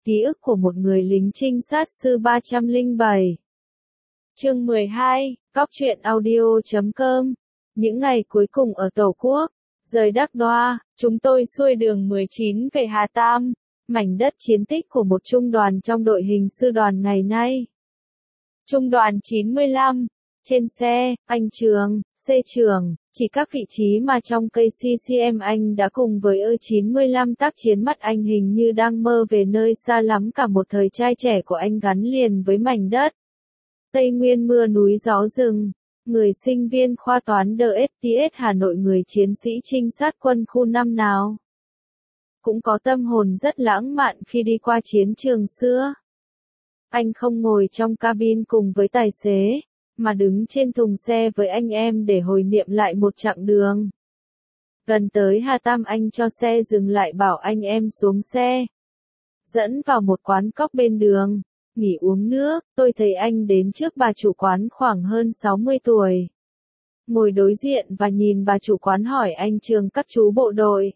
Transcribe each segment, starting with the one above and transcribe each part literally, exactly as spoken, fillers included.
Ký ức của một người lính trinh sát sư ba trăm lẻ bảy. Chương mười hai, Cóc truyện audio chấm com. Những ngày cuối cùng ở Tổ quốc, rời Đắc Đoa, chúng tôi xuôi đường mười chín về Hà Tam, mảnh đất chiến tích của một trung đoàn trong đội hình sư đoàn ngày nay. Trung đoàn chín mươi lăm, trên xe, anh Trường, C Trường, chỉ các vị trí mà trong cây xê xê em anh đã cùng với ơ chín mươi lăm tác chiến mắt anh hình như đang mơ về nơi xa lắm cả một thời trai trẻ của anh gắn liền với mảnh đất. Tây Nguyên mưa núi gió rừng, người sinh viên khoa toán đê ét tê ét Hà Nội, người chiến sĩ trinh sát quân khu năm nào cũng có tâm hồn rất lãng mạn khi đi qua chiến trường xưa. Anh không ngồi trong cabin cùng với tài xế, mà đứng trên thùng xe với anh em để hồi niệm lại một chặng đường. Gần tới Hà Tam, anh cho xe dừng lại bảo anh em xuống xe, dẫn vào một quán cóc bên đường, nghỉ uống nước. Tôi thấy anh đến trước bà chủ quán khoảng hơn sáu mươi tuổi. Ngồi đối diện và nhìn bà chủ quán hỏi anh Trường các chú bộ đội.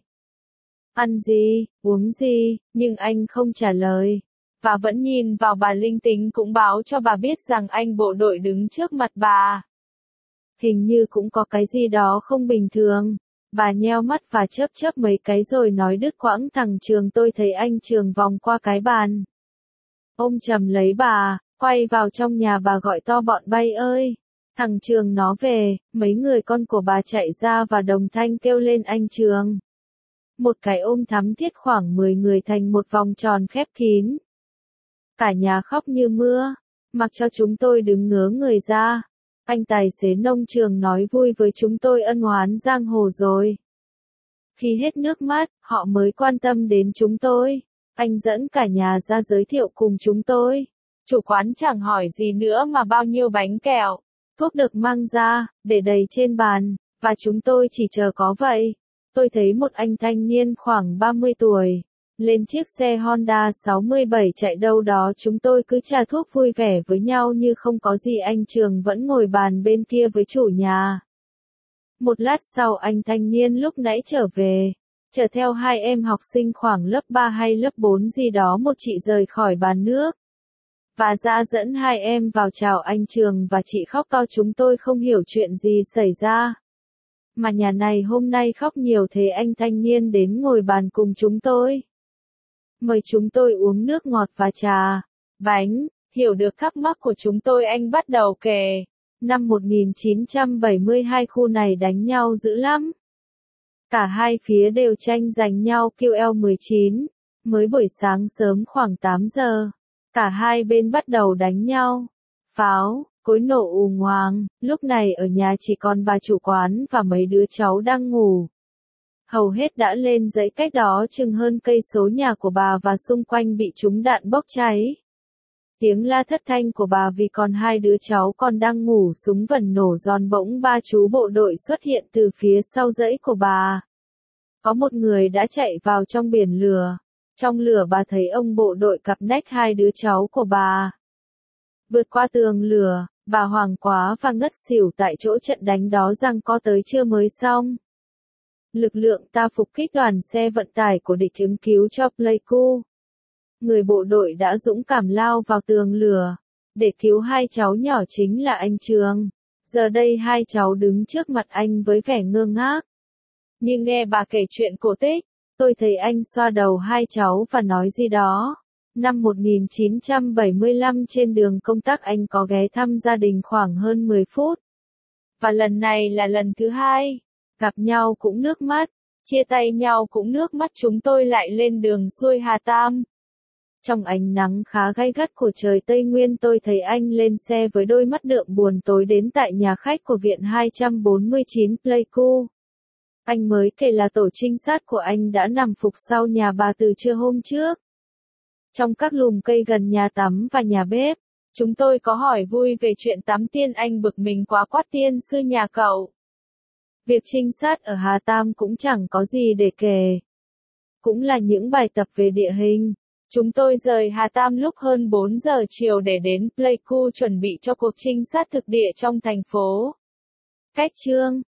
Ăn gì, uống gì, nhưng anh không trả lời. Và vẫn nhìn vào bà, linh tính cũng báo cho bà biết rằng anh bộ đội đứng trước mặt bà. Hình như cũng có cái gì đó không bình thường. Bà nheo mắt và chớp chớp mấy cái rồi nói đứt quãng thằng Trường. Tôi thấy anh Trường vòng qua cái bàn, ôm chầm lấy bà, quay vào trong nhà bà gọi to bọn bay ơi. Thằng Trường nó về, mấy người con của bà chạy ra và đồng thanh kêu lên anh Trường. Một cái ôm thắm thiết khoảng mười người thành một vòng tròn khép kín. Cả nhà khóc như mưa, mặc cho chúng tôi đứng ngớ người ra. Anh tài xế nông Trường nói vui với chúng tôi ân oán giang hồ rồi. Khi hết nước mắt, họ mới quan tâm đến chúng tôi. Anh dẫn cả nhà ra giới thiệu cùng chúng tôi. Chủ quán chẳng hỏi gì nữa mà bao nhiêu bánh kẹo, thuốc được mang ra, để đầy trên bàn, và chúng tôi chỉ chờ có vậy. Tôi thấy một anh thanh niên khoảng ba mươi tuổi, lên chiếc xe Honda sáu mươi bảy chạy đâu đó. Chúng tôi cứ trà thuốc vui vẻ với nhau như không có gì. Anh Trường vẫn ngồi bàn bên kia với chủ nhà. Một lát sau, anh thanh niên lúc nãy trở về, chở theo hai em học sinh khoảng lớp ba hay lớp bốn gì đó. Một chị rời khỏi bàn nước và ra dẫn hai em vào chào anh Trường, và chị khóc to. Chúng tôi không hiểu chuyện gì xảy ra, mà nhà này hôm nay khóc nhiều thế. Anh thanh niên đến ngồi bàn cùng chúng tôi, mời chúng tôi uống nước ngọt và trà, bánh. Hiểu được thắc mắc của chúng tôi, anh bắt đầu kể. Năm một nghìn chín trăm bảy mươi hai khu này đánh nhau dữ lắm. Cả hai phía đều tranh giành nhau Q L mười chín. Mới buổi sáng sớm khoảng tám giờ, cả hai bên bắt đầu đánh nhau. Pháo, cối nổ ù ngoàng. Lúc này ở nhà chỉ còn bà chủ quán và mấy đứa cháu đang ngủ. Hầu hết đã lên dãy cách đó chừng hơn cây số nhà của bà, và xung quanh bị trúng đạn bốc cháy. Tiếng la thất thanh của bà vì còn hai đứa cháu còn đang ngủ. Súng vần nổ giòn, bỗng ba chú bộ đội xuất hiện từ phía sau dãy của bà. Có một người đã chạy vào trong biển lửa. Trong lửa bà thấy ông bộ đội cặp nách hai đứa cháu của bà. Vượt qua tường lửa, bà hoảng quá và ngất xỉu tại chỗ. Trận đánh đó giằng co tới trưa mới xong. Lực lượng ta phục kích đoàn xe vận tải của địch ứng cứu cho Pleiku. Người bộ đội đã dũng cảm lao vào tường lửa để cứu hai cháu nhỏ, chính là anh Trường. Giờ đây hai cháu đứng trước mặt anh với vẻ ngơ ngác. Nhưng nghe bà kể chuyện cổ tích, tôi thấy anh xoa đầu hai cháu và nói gì đó. Năm một nghìn chín trăm bảy mươi lăm trên đường công tác, anh có ghé thăm gia đình khoảng hơn mười phút. Và lần này là lần thứ hai. Gặp nhau cũng nước mắt, chia tay nhau cũng nước mắt. Chúng tôi lại lên đường xuôi Hà Tam. Trong ánh nắng khá gay gắt của trời Tây Nguyên, tôi thấy anh lên xe với đôi mắt đượm buồn. Tối đến tại nhà khách của viện hai trăm bốn mươi chín Pleiku. Anh mới kể là tổ trinh sát của anh đã nằm phục sau nhà bà từ trưa hôm trước, trong các lùm cây gần nhà tắm và nhà bếp. Chúng tôi có hỏi vui về chuyện tắm tiên. Anh bực mình quá quát: tiên sư nhà cậu. Việc trinh sát ở Hà Tam cũng chẳng có gì để kể. Cũng là những bài tập về địa hình. Chúng tôi rời Hà Tam lúc hơn bốn giờ chiều để đến Pleiku chuẩn bị cho cuộc trinh sát thực địa trong thành phố. Cách Chương